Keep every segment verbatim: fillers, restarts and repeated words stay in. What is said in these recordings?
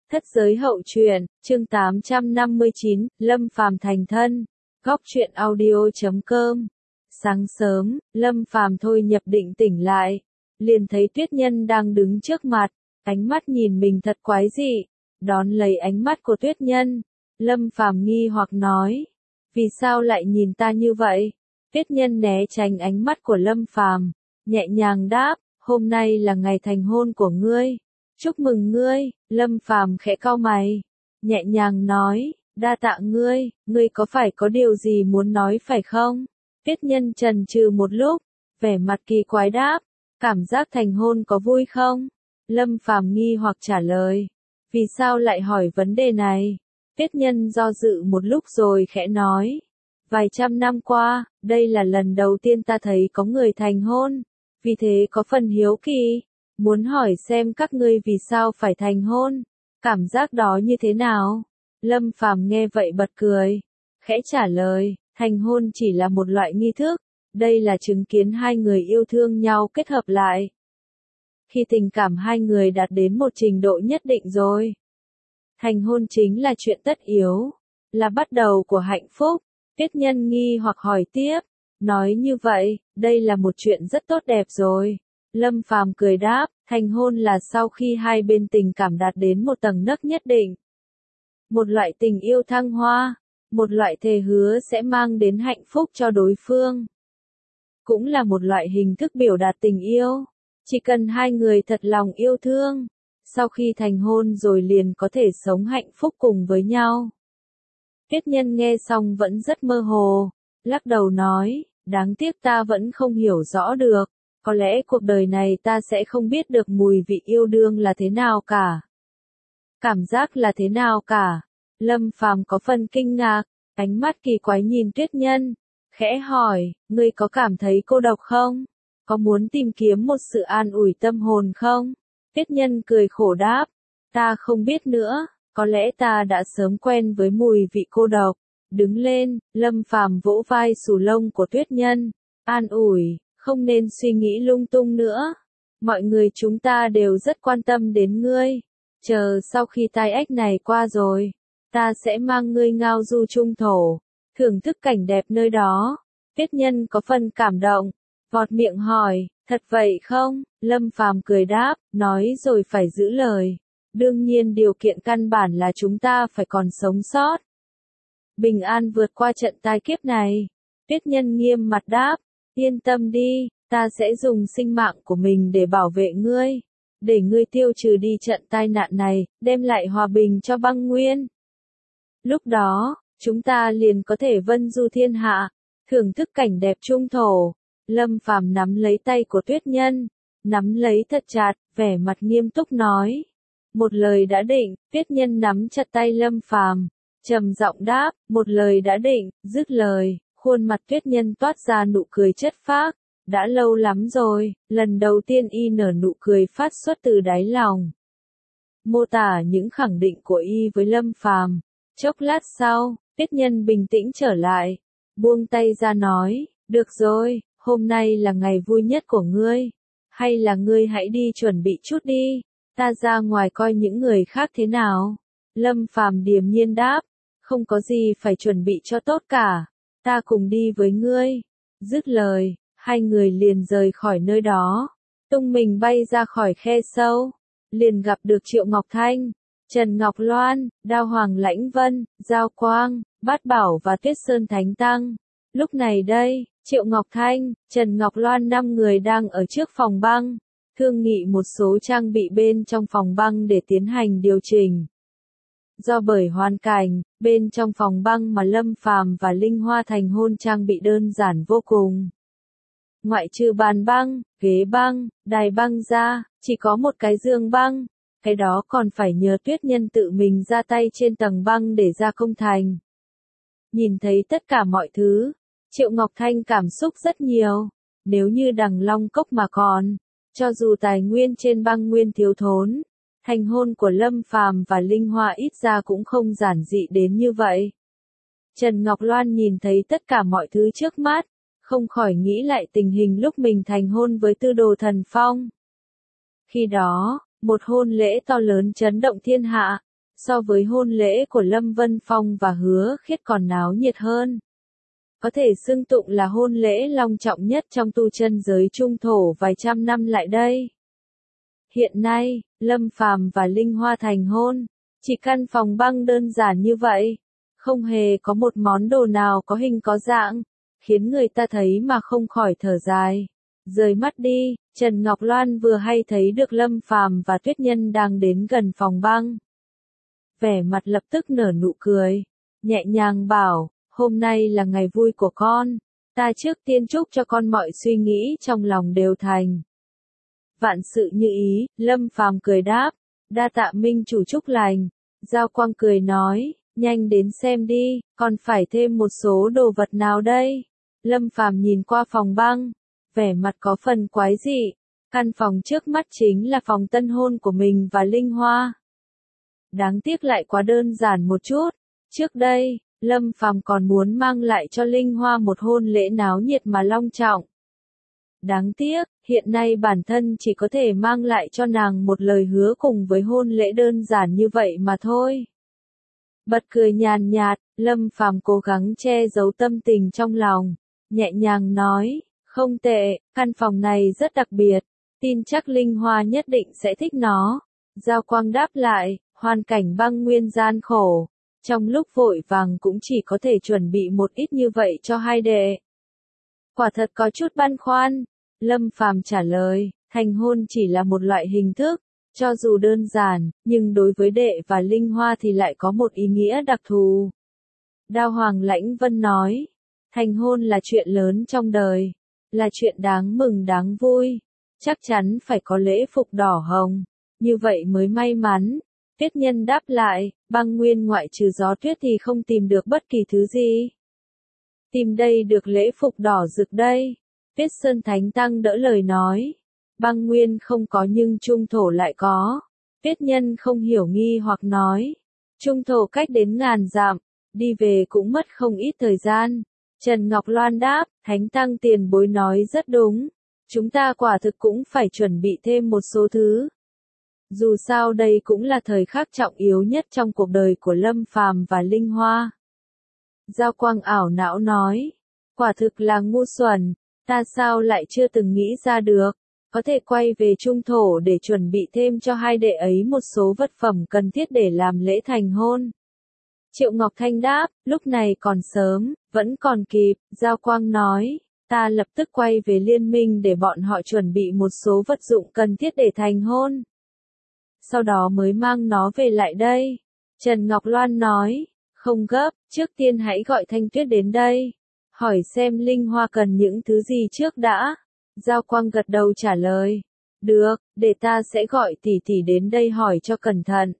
Thất giới hậu truyện, chương tám trăm năm mươi chín, Lâm Phàm thành thân. Góc truyện audio chấm com. Sáng sớm, Lâm Phàm thôi nhập định tỉnh lại, liền thấy Tuyết Nhân đang đứng trước mặt, ánh mắt nhìn mình thật quái dị. Đón lấy ánh mắt của Tuyết Nhân, Lâm Phàm nghi hoặc nói: "Vì sao lại nhìn ta như vậy?" Tuyết Nhân né tránh ánh mắt của Lâm Phàm, nhẹ nhàng đáp: "Hôm nay là ngày thành hôn của ngươi. Chúc mừng ngươi." Lâm Phàm khẽ cau mày, nhẹ nhàng nói: "Đa tạ ngươi, ngươi có phải có điều gì muốn nói phải không?" Tuyết Nhân chần chừ một lúc, vẻ mặt kỳ quái đáp: "Cảm giác thành hôn có vui không?" Lâm Phàm nghi hoặc trả lời: "Vì sao lại hỏi vấn đề này?" Tuyết Nhân do dự một lúc rồi khẽ nói: "Vài trăm năm qua, đây là lần đầu tiên ta thấy có người thành hôn, vì thế có phần hiếu kỳ, muốn hỏi xem các ngươi vì sao phải thành hôn, cảm giác đó như thế nào?" Lâm Phàm nghe vậy bật cười, khẽ trả lời: "Thành hôn chỉ là một loại nghi thức, đây là chứng kiến hai người yêu thương nhau kết hợp lại. Khi tình cảm hai người đạt đến một trình độ nhất định rồi, thành hôn chính là chuyện tất yếu, là bắt đầu của hạnh phúc." Tuyết Nhân nghi hoặc hỏi tiếp: "Nói như vậy, đây là một chuyện rất tốt đẹp rồi." Lâm Phàm cười đáp: "Thành hôn là sau khi hai bên tình cảm đạt đến một tầng nấc nhất định. Một loại tình yêu thăng hoa, một loại thề hứa sẽ mang đến hạnh phúc cho đối phương. Cũng là một loại hình thức biểu đạt tình yêu. Chỉ cần hai người thật lòng yêu thương, sau khi thành hôn rồi liền có thể sống hạnh phúc cùng với nhau." Tuyết Nhân nghe xong vẫn rất mơ hồ, lắc đầu nói: "Đáng tiếc ta vẫn không hiểu rõ được, có lẽ cuộc đời này ta sẽ không biết được mùi vị yêu đương là thế nào cả. Cảm giác là thế nào cả." Lâm Phàm có phần kinh ngạc, ánh mắt kỳ quái nhìn Tuyết Nhân, khẽ hỏi: "Ngươi có cảm thấy cô độc không? Có muốn tìm kiếm một sự an ủi tâm hồn không?" Tuyết Nhân cười khổ đáp: "Ta không biết nữa, có lẽ ta đã sớm quen với mùi vị cô độc." Đứng lên, Lâm Phàm vỗ vai xù lông của Tuyết Nhân, an ủi: "Không nên suy nghĩ lung tung nữa. Mọi người chúng ta đều rất quan tâm đến ngươi. Chờ sau khi tai ách này qua rồi, ta sẽ mang ngươi ngao du trung thổ, thưởng thức cảnh đẹp nơi đó." Tuyết Nhân có phần cảm động, vọt miệng hỏi: "Thật vậy không?" Lâm Phàm cười đáp: "Nói rồi phải giữ lời. Đương nhiên điều kiện căn bản là chúng ta phải còn sống sót, bình an vượt qua trận tai kiếp này." Tuyết Nhân nghiêm mặt đáp: "Yên tâm đi, ta sẽ dùng sinh mạng của mình để bảo vệ ngươi, để ngươi tiêu trừ đi trận tai nạn này, đem lại hòa bình cho băng nguyên. Lúc đó, chúng ta liền có thể vân du thiên hạ, thưởng thức cảnh đẹp trung thổ." Lâm Phàm nắm lấy tay của Tuyết Nhân, nắm lấy thật chặt, vẻ mặt nghiêm túc nói: "Một lời đã định." Tuyết Nhân nắm chặt tay Lâm Phàm, trầm giọng đáp: "Một lời đã định." Dứt lời, khuôn mặt Tuyết Nhân toát ra nụ cười chất phác, đã lâu lắm rồi, lần đầu tiên y nở nụ cười phát xuất từ đáy lòng. Mô tả những khẳng định của y với Lâm Phàm. Chốc lát sau, Tuyết Nhân bình tĩnh trở lại, buông tay ra nói: "Được rồi, hôm nay là ngày vui nhất của ngươi, hay là ngươi hãy đi chuẩn bị chút đi, ta ra ngoài coi những người khác thế nào." Lâm Phàm điềm nhiên đáp: "Không có gì phải chuẩn bị cho tốt cả, ta cùng đi với ngươi." Dứt lời, hai người liền rời khỏi nơi đó, tung mình bay ra khỏi khe sâu, liền gặp được Triệu Ngọc Thanh, Trần Ngọc Loan, Đao Hoàng Lãnh Vân, Giao Quang, Bát Bảo và Tuyết Sơn Thánh Tăng. Lúc này đây, Triệu Ngọc Thanh, Trần Ngọc Loan năm người đang ở trước phòng băng, thương nghị một số trang bị bên trong phòng băng để tiến hành điều chỉnh. Do bởi hoàn cảnh, bên trong phòng băng mà Lâm Phàm và Linh Hoa thành hôn trang bị đơn giản vô cùng. Ngoại trừ bàn băng, ghế băng, đài băng ra, chỉ có một cái giường băng, cái đó còn phải nhờ Tuyết Nhân tự mình ra tay trên tầng băng để gia công thành. Nhìn thấy tất cả mọi thứ, Triệu Ngọc Thanh cảm xúc rất nhiều. Nếu như Đằng Long Cốc mà còn, cho dù tài nguyên trên băng nguyên thiếu thốn, thành hôn của Lâm Phàm và Linh Hoa ít ra cũng không giản dị đến như vậy. Trần Ngọc Loan nhìn thấy tất cả mọi thứ trước mắt, không khỏi nghĩ lại tình hình lúc mình thành hôn với Tư Đồ Thần Phong. Khi đó, một hôn lễ to lớn chấn động thiên hạ, so với hôn lễ của Lâm Vân Phong và Hứa Khiết còn náo nhiệt hơn. Có thể xưng tụng là hôn lễ long trọng nhất trong tu chân giới trung thổ vài trăm năm lại đây. Hiện nay, Lâm Phàm và Linh Hoa thành hôn, chỉ căn phòng băng đơn giản như vậy, không hề có một món đồ nào có hình có dạng, khiến người ta thấy mà không khỏi thở dài. Rời mắt đi, Trần Ngọc Loan vừa hay thấy được Lâm Phàm và Tuyết Nhân đang đến gần phòng băng. Vẻ mặt lập tức nở nụ cười, nhẹ nhàng bảo, hôm nay là ngày vui của con, ta trước tiên chúc cho con mọi suy nghĩ trong lòng đều thành. Vạn sự như ý, Lâm Phàm cười đáp, đa tạ minh chủ chúc lành. Giao Quang cười nói, nhanh đến xem đi, còn phải thêm một số đồ vật nào đây? Lâm Phàm nhìn qua phòng băng, vẻ mặt có phần quái dị. Căn phòng trước mắt chính là phòng tân hôn của mình và Linh Hoa. Đáng tiếc lại quá đơn giản một chút. Trước đây, Lâm Phàm còn muốn mang lại cho Linh Hoa một hôn lễ náo nhiệt mà long trọng. Đáng tiếc, hiện nay bản thân chỉ có thể mang lại cho nàng một lời hứa cùng với hôn lễ đơn giản như vậy mà thôi. Bật cười nhàn nhạt, Lâm Phàm cố gắng che giấu tâm tình trong lòng, nhẹ nhàng nói, không tệ, căn phòng này rất đặc biệt, tin chắc Linh Hoa nhất định sẽ thích nó. Giao Quang đáp lại, hoàn cảnh băng nguyên gian khổ, trong lúc vội vàng cũng chỉ có thể chuẩn bị một ít như vậy cho hai đệ. Quả thật có chút băn khoăn, Lâm Phàm trả lời, thành hôn chỉ là một loại hình thức, cho dù đơn giản, nhưng đối với đệ và Linh Hoa thì lại có một ý nghĩa đặc thù. Đao Hoàng Lãnh Vân nói, thành hôn là chuyện lớn trong đời, là chuyện đáng mừng đáng vui, chắc chắn phải có lễ phục đỏ hồng, như vậy mới may mắn. Tuyết Nhân đáp lại, băng nguyên ngoại trừ gió tuyết thì không tìm được bất kỳ thứ gì. Tìm đây được lễ phục đỏ rực đây. Tuyết Sơn Thánh Tăng đỡ lời nói. Băng nguyên không có nhưng trung thổ lại có. Tuyết Nhân không hiểu nghi hoặc nói. Trung thổ cách đến ngàn dặm, đi về cũng mất không ít thời gian. Trần Ngọc Loan đáp, Thánh Tăng tiền bối nói rất đúng. Chúng ta quả thực cũng phải chuẩn bị thêm một số thứ. Dù sao đây cũng là thời khắc trọng yếu nhất trong cuộc đời của Lâm Phàm và Linh Hoa. Giao Quang ảo não nói, quả thực là ngu xuẩn, ta sao lại chưa từng nghĩ ra được, có thể quay về trung thổ để chuẩn bị thêm cho hai đệ ấy một số vật phẩm cần thiết để làm lễ thành hôn. Triệu Ngọc Thanh đáp, lúc này còn sớm, vẫn còn kịp. Giao Quang nói, ta lập tức quay về liên minh để bọn họ chuẩn bị một số vật dụng cần thiết để thành hôn. Sau đó mới mang nó về lại đây. Trần Ngọc Loan nói, không gấp, trước tiên hãy gọi Thanh Tuyết đến đây. Hỏi xem Linh Hoa cần những thứ gì trước đã. Giao Quang gật đầu trả lời. Được, để ta sẽ gọi tỷ tỷ đến đây hỏi cho cẩn thận.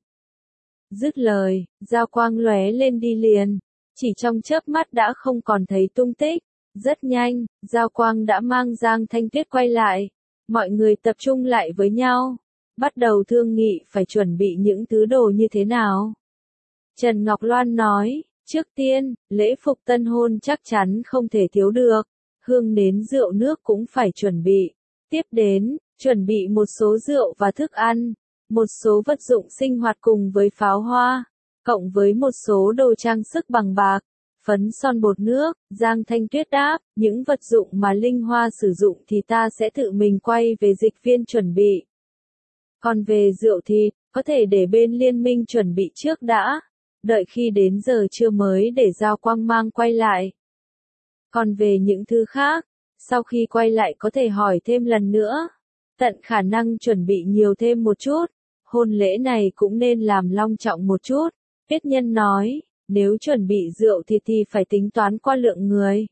Dứt lời, Giao Quang lóe lên đi liền. Chỉ trong chớp mắt đã không còn thấy tung tích. Rất nhanh, Giao Quang đã mang Giang Thanh Tuyết quay lại. Mọi người tập trung lại với nhau. Bắt đầu thương nghị phải chuẩn bị những thứ đồ như thế nào. Trần Ngọc Loan nói, trước tiên, lễ phục tân hôn chắc chắn không thể thiếu được, hương nến rượu nước cũng phải chuẩn bị. Tiếp đến, chuẩn bị một số rượu và thức ăn, một số vật dụng sinh hoạt cùng với pháo hoa, cộng với một số đồ trang sức bằng bạc, phấn son bột nước. Giang Thanh Tuyết đáp, những vật dụng mà Linh Hoa sử dụng thì ta sẽ tự mình quay về dịch viên chuẩn bị. Còn về rượu thì, có thể để bên liên minh chuẩn bị trước đã, đợi khi đến giờ trưa mới để Giao Quang mang quay lại. Còn về những thứ khác, sau khi quay lại có thể hỏi thêm lần nữa, tận khả năng chuẩn bị nhiều thêm một chút, hôn lễ này cũng nên làm long trọng một chút. Tuyết Nhân nói, nếu chuẩn bị rượu thì thì phải tính toán qua lượng người,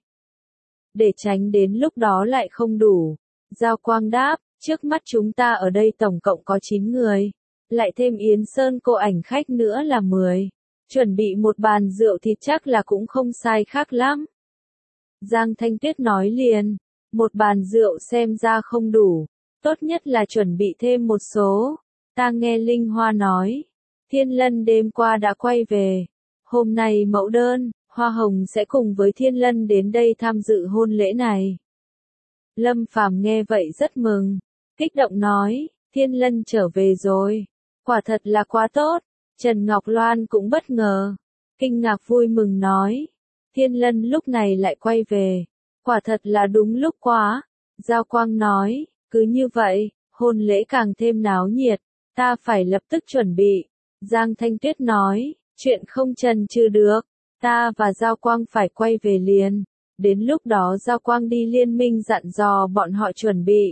để tránh đến lúc đó lại không đủ. Giao Quang đáp, trước mắt chúng ta ở đây tổng cộng có chín người, lại thêm Yến Sơn cô ảnh khách nữa là mười. Chuẩn bị một bàn rượu thì chắc là cũng không sai khác lắm. Giang Thanh Tuyết nói liền, một bàn rượu xem ra không đủ, tốt nhất là chuẩn bị thêm một số. Ta nghe Linh Hoa nói, Thiên Lân đêm qua đã quay về, hôm nay mẫu đơn, Hoa Hồng sẽ cùng với Thiên Lân đến đây tham dự hôn lễ này. Lâm Phàm nghe vậy rất mừng, kích động nói, Thiên Lân trở về rồi, quả thật là quá tốt. Trần Ngọc Loan cũng bất ngờ, kinh ngạc vui mừng nói. Thiên Lân lúc này lại quay về. Quả thật là đúng lúc quá. Giao Quang nói, cứ như vậy, hôn lễ càng thêm náo nhiệt, ta phải lập tức chuẩn bị. Giang Thanh Tuyết nói, chuyện không chần chừ được, ta và Giao Quang phải quay về liền. Đến lúc đó Giao Quang đi liên minh dặn dò bọn họ chuẩn bị.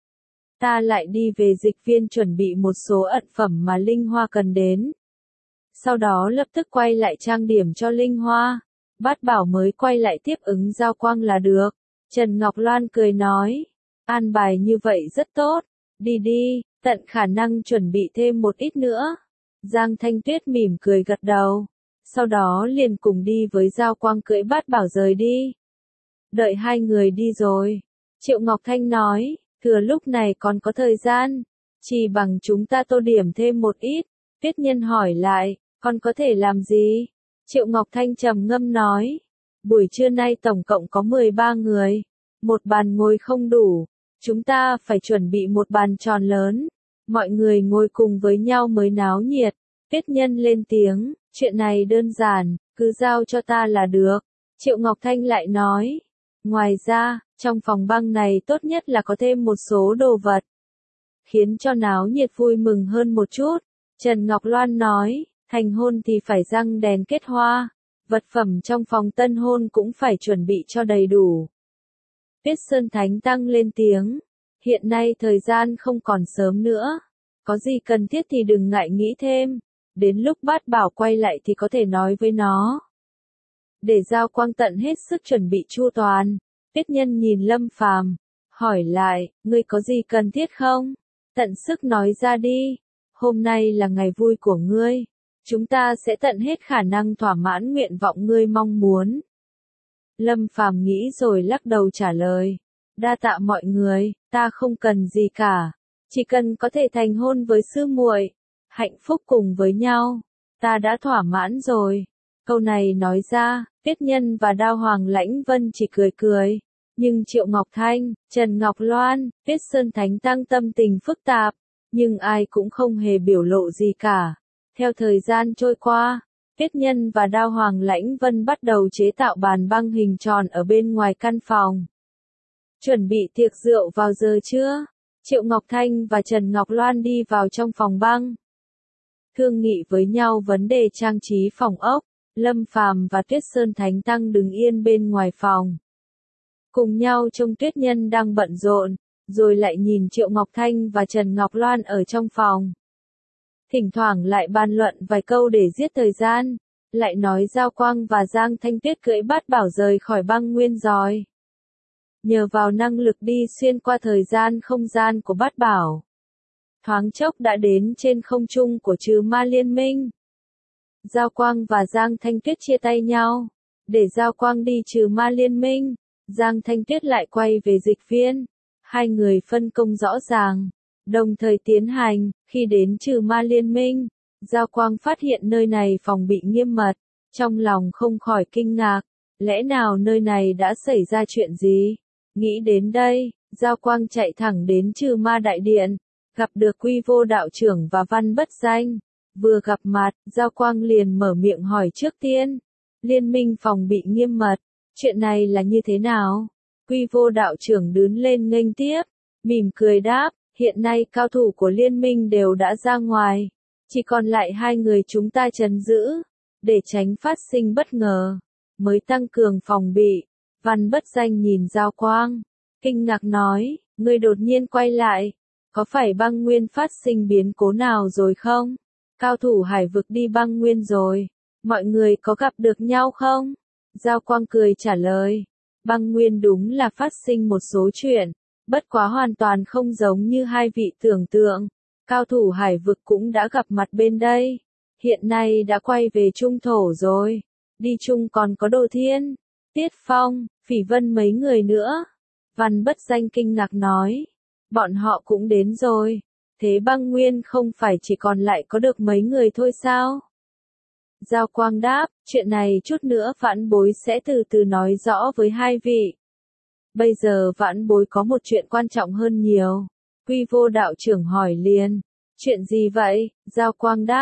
Ta lại đi về dịch viên chuẩn bị một số ẩn phẩm mà Linh Hoa cần đến. Sau đó lập tức quay lại trang điểm cho Linh Hoa. Bát Bảo mới quay lại tiếp ứng Giao Quang là được. Trần Ngọc Loan cười nói, an bài như vậy rất tốt, đi đi, tận khả năng chuẩn bị thêm một ít nữa. Giang Thanh Tuyết mỉm cười gật đầu, sau đó liền cùng đi với Giao Quang cưỡi Bát Bảo rời đi. Đợi hai người đi rồi, Triệu Ngọc Thanh nói, thừa lúc này còn có thời gian, chỉ bằng chúng ta tô điểm thêm một ít. Tuyết Nhân hỏi lại, còn có thể làm gì? Triệu Ngọc Thanh trầm ngâm nói, buổi trưa nay tổng cộng có mười ba người, một bàn ngồi không đủ, chúng ta phải chuẩn bị một bàn tròn lớn, mọi người ngồi cùng với nhau mới náo nhiệt. Tuyết Nhân lên tiếng, chuyện này đơn giản, cứ giao cho ta là được. Triệu Ngọc Thanh lại nói, ngoài ra, trong phòng băng này tốt nhất là có thêm một số đồ vật, khiến cho náo nhiệt vui mừng hơn một chút. Trần Ngọc Loan nói, thành hôn thì phải răng đèn kết hoa, vật phẩm trong phòng tân hôn cũng phải chuẩn bị cho đầy đủ. Tuyết Sơn Thánh Tăng lên tiếng, hiện nay thời gian không còn sớm nữa, có gì cần thiết thì đừng ngại nghĩ thêm, đến lúc Bát Bảo quay lại thì có thể nói với nó. Để Giao Quang tận hết sức chuẩn bị chu toàn, Tuyết Nhân nhìn Lâm Phàm, hỏi lại, ngươi có gì cần thiết không? Tận sức nói ra đi, hôm nay là ngày vui của ngươi, chúng ta sẽ tận hết khả năng thỏa mãn nguyện vọng ngươi mong muốn. Lâm Phàm nghĩ rồi lắc đầu trả lời, đa tạ mọi người, ta không cần gì cả, chỉ cần có thể thành hôn với sư muội, hạnh phúc cùng với nhau, ta đã thỏa mãn rồi. Câu này nói ra, Tuyết Nhân và Đao Hoàng Lãnh Vân chỉ cười cười, nhưng Triệu Ngọc Thanh, Trần Ngọc Loan, Tuyết Sơn Thánh Tăng tâm tình phức tạp, nhưng ai cũng không hề biểu lộ gì cả. Theo thời gian trôi qua, Tuyết Nhân và Đao Hoàng Lãnh Vân bắt đầu chế tạo bàn băng hình tròn ở bên ngoài căn phòng. Chuẩn bị tiệc rượu vào giờ trưa, Triệu Ngọc Thanh và Trần Ngọc Loan đi vào trong phòng băng. Thương nghị với nhau vấn đề trang trí phòng ốc, Lâm Phàm và Tuyết Sơn Thánh Tăng đứng yên bên ngoài phòng. Cùng nhau trông Tuyết Nhân đang bận rộn, rồi lại nhìn Triệu Ngọc Thanh và Trần Ngọc Loan ở trong phòng. Thỉnh thoảng lại bàn luận vài câu để giết thời gian, lại nói Giao Quang và Giang Thanh Tuyết cưỡi Bát Bảo rời khỏi băng nguyên rồi. Nhờ vào năng lực đi xuyên qua thời gian không gian của Bát Bảo, thoáng chốc đã đến trên không trung của Trừ Ma Liên Minh. Giao Quang và Giang Thanh Tuyết chia tay nhau, để Giao Quang đi Trừ Ma Liên Minh, Giang Thanh Tuyết lại quay về dịch viên. Hai người phân công rõ ràng, đồng thời tiến hành. Khi đến Trừ Ma Liên Minh, Giao Quang phát hiện nơi này phòng bị nghiêm mật, trong lòng không khỏi kinh ngạc, lẽ nào nơi này đã xảy ra chuyện gì? Nghĩ đến đây, Giao Quang chạy thẳng đến Trừ Ma Đại Điện, gặp được Quy Vô đạo trưởng và Văn Bất Danh. Vừa gặp mặt, Giao Quang liền mở miệng hỏi trước tiên, liên minh phòng bị nghiêm mật, chuyện này là như thế nào? Quy Vô đạo trưởng đứng lên nghênh tiếp, mỉm cười đáp, hiện nay cao thủ của liên minh đều đã ra ngoài, chỉ còn lại hai người chúng ta trấn giữ, để tránh phát sinh bất ngờ, mới tăng cường phòng bị. Văn Bất Danh nhìn Giao Quang, kinh ngạc nói, ngươi đột nhiên quay lại, có phải băng nguyên phát sinh biến cố nào rồi không? Cao thủ hải vực đi băng nguyên rồi, mọi người có gặp được nhau không? Giao Quang cười trả lời, băng nguyên đúng là phát sinh một số chuyện, bất quá hoàn toàn không giống như hai vị tưởng tượng. Cao thủ hải vực cũng đã gặp mặt bên đây, hiện nay đã quay về trung thổ rồi, đi chung còn có Đồ Thiên, Tiết Phong, Phỉ Vân mấy người nữa. Văn Bất Danh kinh ngạc nói, bọn họ cũng đến rồi, thế băng nguyên không phải chỉ còn lại có được mấy người thôi sao? Giao Quang đáp, chuyện này chút nữa vãn bối sẽ từ từ nói rõ với hai vị. Bây giờ vãn bối có một chuyện quan trọng hơn nhiều. Quy Vô đạo trưởng hỏi liền, chuyện gì vậy? Giao Quang đáp,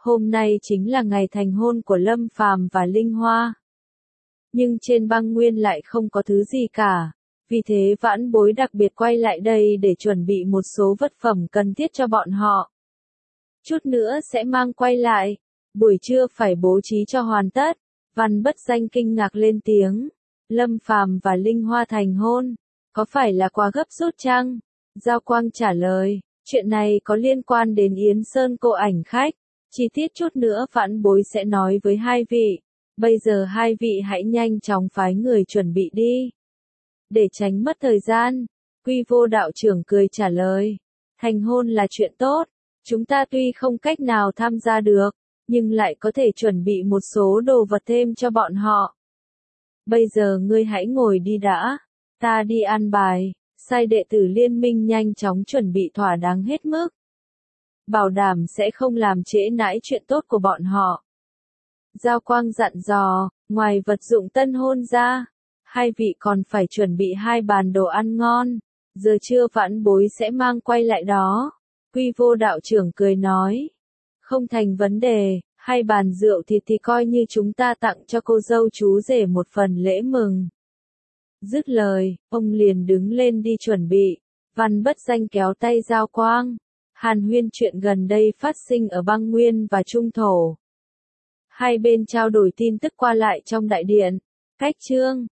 hôm nay chính là ngày thành hôn của Lâm Phàm và Linh Hoa. Nhưng trên băng nguyên lại không có thứ gì cả, vì thế vãn bối đặc biệt quay lại đây để chuẩn bị một số vật phẩm cần thiết cho bọn họ. Chút nữa sẽ mang quay lại, buổi trưa phải bố trí cho hoàn tất. Văn Bất Danh kinh ngạc lên tiếng, Lâm Phàm và Linh Hoa thành hôn, có phải là quá gấp rút chăng? Giao Quang trả lời, chuyện này có liên quan đến Yến Sơn cô ảnh khách, chi tiết chút nữa vãn bối sẽ nói với hai vị, bây giờ hai vị hãy nhanh chóng phái người chuẩn bị đi. Để tránh mất thời gian, Quy Vô đạo trưởng cười trả lời, thành hôn là chuyện tốt, chúng ta tuy không cách nào tham gia được, nhưng lại có thể chuẩn bị một số đồ vật thêm cho bọn họ. Bây giờ ngươi hãy ngồi đi đã, ta đi an bài, sai đệ tử liên minh nhanh chóng chuẩn bị thỏa đáng hết mức. Bảo đảm sẽ không làm trễ nải chuyện tốt của bọn họ. Giao Quang dặn dò, ngoài vật dụng tân hôn ra, hai vị còn phải chuẩn bị hai bàn đồ ăn ngon, giờ trưa vãn bối sẽ mang quay lại đó. Quy Vô đạo trưởng cười nói, không thành vấn đề, hai bàn rượu thịt thì coi như chúng ta tặng cho cô dâu chú rể một phần lễ mừng. Dứt lời, ông liền đứng lên đi chuẩn bị, Văn Bất Danh kéo tay Giao Quang, hàn huyên chuyện gần đây phát sinh ở băng nguyên và trung thổ. Hai bên trao đổi tin tức qua lại trong đại điện, cách chương.